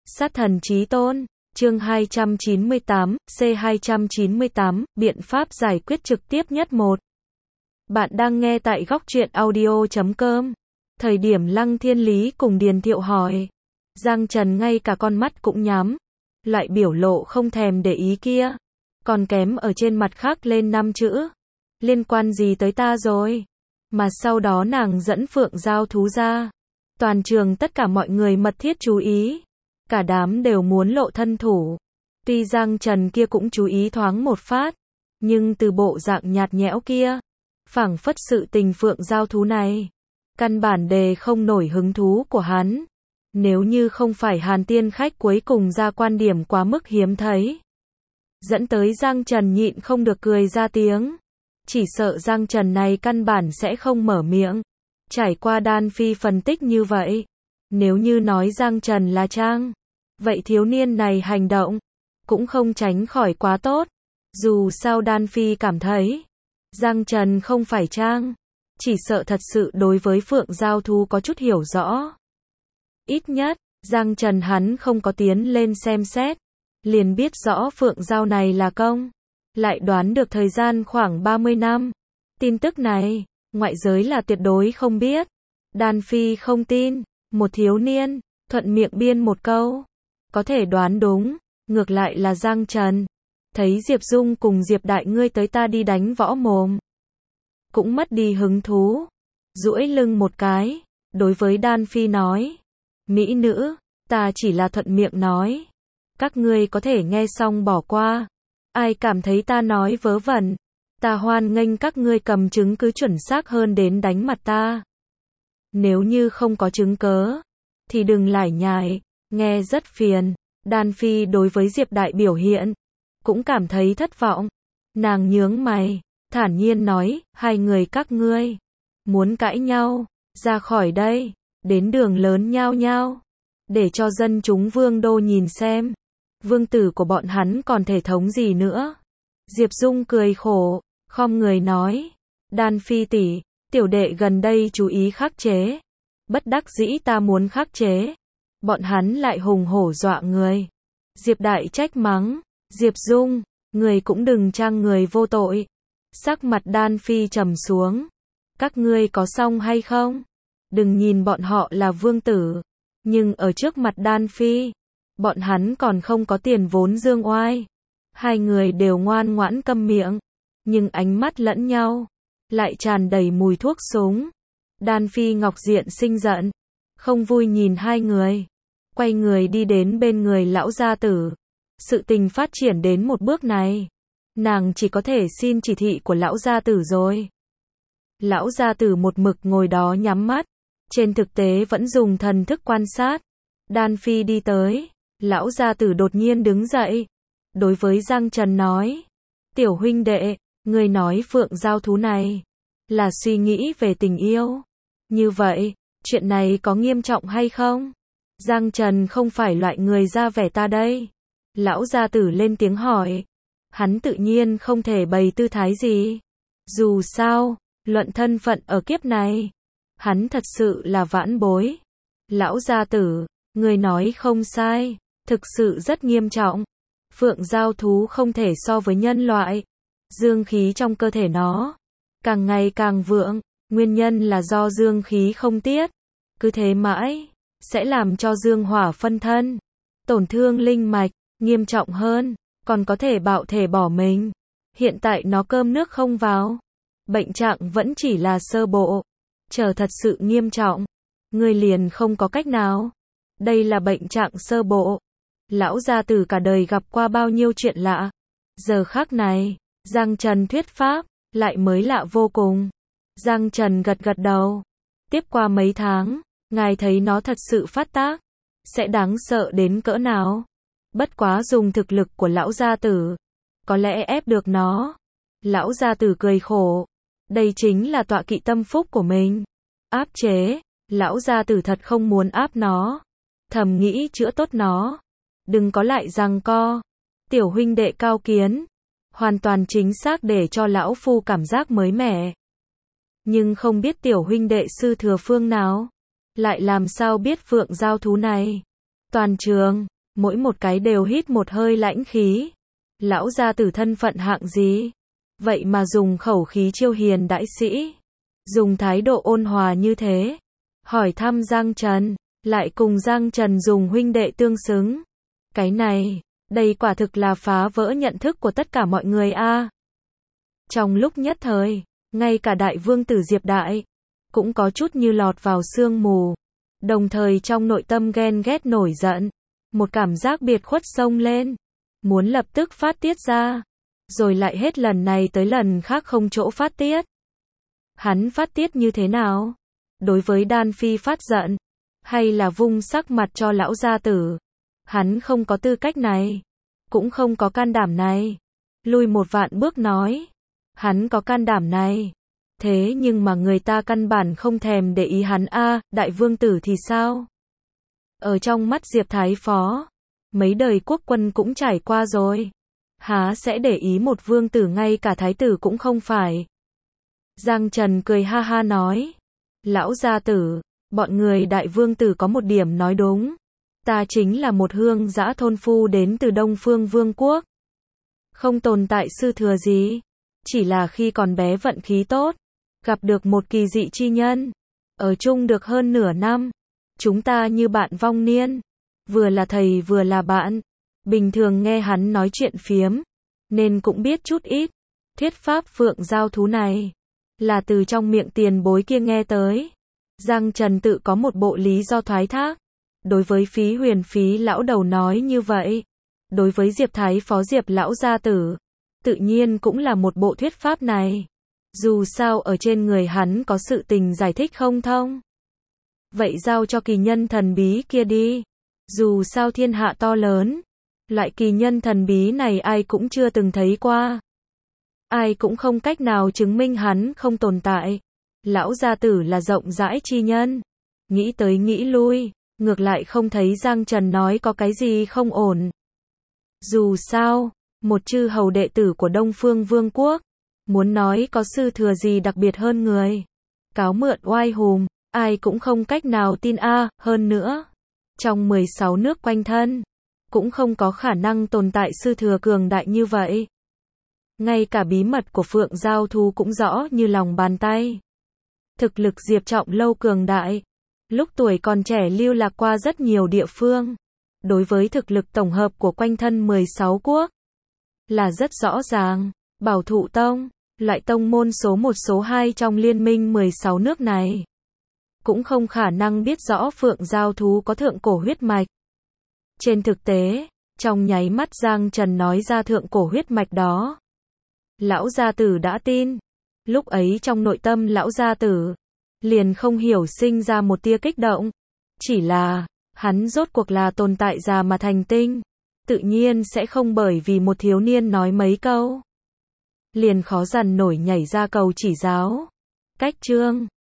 Sát thần chí tôn, chương 298, C298, biện pháp giải quyết trực tiếp nhất 1. Bạn đang nghe tại góc truyện audio.com. Thời điểm Lăng Thiên Lý cùng Điền Thiệu hỏi, Giang Trần ngay cả con mắt cũng nhắm, loại biểu lộ không thèm để ý kia, còn kém ở trên mặt khắc lên 5 chữ. Liên quan gì tới ta rồi? Mà sau đó nàng dẫn Phượng Giao Thú ra. Toàn trường tất cả mọi người mật thiết chú ý. Cả đám đều muốn lộ thân thủ. Tuy Giang Trần kia cũng chú ý thoáng một phát, nhưng từ bộ dạng nhạt nhẽo kia, phảng phất sự tình Phượng Giao Thú này, căn bản đề không nổi hứng thú của hắn. Nếu như không phải Hàn Tiên khách cuối cùng ra quan điểm quá mức hiếm thấy, dẫn tới Giang Trần nhịn không được cười ra tiếng. Chỉ sợ Giang Trần này căn bản sẽ không mở miệng. Trải qua Đan Phi phân tích như vậy, nếu như nói Giang Trần là trang, vậy thiếu niên này hành động cũng không tránh khỏi quá tốt. Dù sao Đan Phi cảm thấy Giang Trần không phải trang, chỉ sợ thật sự đối với Phượng Giao Thú có chút hiểu rõ. Ít nhất, Giang Trần hắn không có tiến lên xem xét, liền biết rõ Phượng Giao này là công, lại đoán được thời gian khoảng 30 năm. Tin tức này, ngoại giới là tuyệt đối không biết. Đan Phi không tin, một thiếu niên, thuận miệng biên một câu, có thể đoán đúng, ngược lại là Giang Trần. Thấy Diệp Dung cùng Diệp Đại ngươi tới ta đi đánh võ mồm, cũng mất đi hứng thú, duỗi lưng một cái, đối với Đan Phi nói, mỹ nữ, ta chỉ là thuận miệng nói, các ngươi có thể nghe xong bỏ qua, ai cảm thấy ta nói vớ vẩn, ta hoan nghênh các ngươi cầm chứng cứ chuẩn xác hơn đến đánh mặt ta. Nếu như không có chứng cớ, thì đừng lải nhải, nghe rất phiền. Đan Phi đối với Diệp Đại biểu hiện, cũng cảm thấy thất vọng. Nàng nhướng mày, thản nhiên nói, hai người các ngươi, muốn cãi nhau, ra khỏi đây, đến đường lớn nhao nhao, để cho dân chúng vương đô nhìn xem, vương tử của bọn hắn còn thể thống gì nữa. Diệp Dung cười khổ, khom người nói, Đan Phi tỷ, tiểu đệ gần đây chú ý khắc chế, bất đắc dĩ ta muốn khắc chế, bọn hắn lại hùng hổ dọa người. Diệp Đại trách mắng, Diệp Dung, người cũng đừng trang người vô tội. Sắc mặt Đan Phi trầm xuống, các ngươi có xong hay không? Đừng nhìn bọn họ là vương tử, nhưng ở trước mặt Đan Phi, bọn hắn còn không có tiền vốn dương oai. Hai người đều ngoan ngoãn câm miệng, nhưng ánh mắt lẫn nhau, lại tràn đầy mùi thuốc súng. Đan Phi ngọc diện sinh giận, không vui nhìn hai người, quay người đi đến bên người lão gia tử. Sự tình phát triển đến một bước này, nàng chỉ có thể xin chỉ thị của lão gia tử rồi. Lão gia tử một mực ngồi đó nhắm mắt, trên thực tế vẫn dùng thần thức quan sát. Đan Phi đi tới, lão gia tử đột nhiên đứng dậy, đối với Giang Trần nói, tiểu huynh đệ, người nói Phượng Giao Thú này là suy nghĩ về tình yêu. Như vậy, chuyện này có nghiêm trọng hay không? Giang Trần không phải loại người ra vẻ ta đây. Lão gia tử lên tiếng hỏi. Hắn tự nhiên không thể bày tư thái gì. Dù sao, luận thân phận ở kiếp này, hắn thật sự là vãn bối. Lão gia tử, người nói không sai, thực sự rất nghiêm trọng. Phượng Giao Thú không thể so với nhân loại. Dương khí trong cơ thể nó càng ngày càng vượng, nguyên nhân là do dương khí không tiết. Cứ thế mãi, sẽ làm cho dương hỏa phân thân, tổn thương linh mạch, nghiêm trọng hơn, còn có thể bạo thể bỏ mình. Hiện tại nó cơm nước không vào, bệnh trạng vẫn chỉ là sơ bộ, chờ thật sự nghiêm trọng, người liền không có cách nào. Đây là bệnh trạng sơ bộ. Lão gia tử cả đời gặp qua bao nhiêu chuyện lạ, giờ khắc này, Giang Trần thuyết pháp, lại mới lạ vô cùng. Giang Trần gật gật đầu. Tiếp qua mấy tháng, ngài thấy nó thật sự phát tác, sẽ đáng sợ đến cỡ nào? Bất quá dùng thực lực của lão gia tử, có lẽ ép được nó. Lão gia tử cười khổ. Đây chính là tọa kỵ tâm phúc của mình. Áp chế, lão gia tử thật không muốn áp nó. Thầm nghĩ chữa tốt nó. Đừng có lại giằng co. Tiểu huynh đệ cao kiến. Hoàn toàn chính xác để cho lão phu cảm giác mới mẻ. Nhưng không biết tiểu huynh đệ sư thừa phương nào, lại làm sao biết Phượng Giao Thú này. Toàn trường, mỗi một cái đều hít một hơi lãnh khí. Lão gia tử thân phận hạng gì? Vậy mà dùng khẩu khí chiêu hiền đãi sĩ, dùng thái độ ôn hòa như thế, hỏi thăm Giang Trần, lại cùng Giang Trần dùng huynh đệ tương xứng. Cái này, đây quả thực là phá vỡ nhận thức của tất cả mọi người a. Trong lúc nhất thời, ngay cả đại vương tử Diệp Đại cũng có chút như lọt vào sương mù, đồng thời trong nội tâm ghen ghét nổi giận, một cảm giác biệt khuất xông lên, muốn lập tức phát tiết ra, rồi lại hết lần này tới lần khác không chỗ phát tiết. Hắn phát tiết như thế nào? Đối với Đan Phi phát giận, hay là vung sắc mặt cho lão gia tử? Hắn không có tư cách này, cũng không có can đảm này. Lui một vạn bước nói, hắn có can đảm này. Thế nhưng mà người ta căn bản không thèm để ý hắn a, đại vương tử thì sao? Ở trong mắt Diệp Thái Phó, mấy đời quốc quân cũng trải qua rồi. Há sẽ để ý một vương tử ngay cả thái tử cũng không phải. Giang Trần cười ha ha nói, lão gia tử, bọn người đại vương tử có một điểm nói đúng. Ta chính là một hương dã thôn phu đến từ Đông Phương Vương quốc. Không tồn tại sư thừa gì. Chỉ là khi còn bé vận khí tốt, gặp được một kỳ dị chi nhân, ở chung được hơn nửa năm. Chúng ta như bạn vong niên, vừa là thầy vừa là bạn. Bình thường nghe hắn nói chuyện phiếm, nên cũng biết chút ít. Thuyết pháp phượng giao thú này, là từ trong miệng tiền bối kia nghe tới. Giang Trần tự có một bộ lý do thoái thác. Đối với Phí Huyền Phí lão đầu nói như vậy, đối với Diệp Thái Phó Diệp lão gia tử, tự nhiên cũng là một bộ thuyết pháp này. Dù sao ở trên người hắn có sự tình giải thích không thông. Vậy giao cho kỳ nhân thần bí kia đi. Dù sao thiên hạ to lớn, loại kỳ nhân thần bí này ai cũng chưa từng thấy qua. Ai cũng không cách nào chứng minh hắn không tồn tại. Lão gia tử là rộng rãi chi nhân. Nghĩ tới nghĩ lui, ngược lại không thấy Giang Trần nói có cái gì không ổn. Dù sao, một chư hầu đệ tử của Đông Phương Vương quốc, muốn nói có sư thừa gì đặc biệt hơn người. Cáo mượn oai hùm, ai cũng không cách nào tin a, hơn nữa. Trong 16 nước quanh thân, cũng không có khả năng tồn tại sư thừa cường đại như vậy. Ngay cả bí mật của Phượng Giao Thú cũng rõ như lòng bàn tay. Thực lực Diệp Trọng Lâu cường đại. Lúc tuổi còn trẻ lưu lạc qua rất nhiều địa phương. Đối với thực lực tổng hợp của quanh thân 16 quốc, là rất rõ ràng. Bảo Thụ Tông, loại tông môn số 1 số 2 trong liên minh 16 nước này, cũng không khả năng biết rõ Phượng Giao Thú có thượng cổ huyết mạch. Trên thực tế, trong nháy mắt Giang Trần nói ra thượng cổ huyết mạch đó, lão gia tử đã tin. Lúc ấy trong nội tâm lão gia tử, liền không hiểu sinh ra một tia kích động. Chỉ là, hắn rốt cuộc là tồn tại già mà thành tinh. Tự nhiên sẽ không bởi vì một thiếu niên nói mấy câu, liền khó dằn nổi nhảy ra cầu chỉ giáo. Cách chương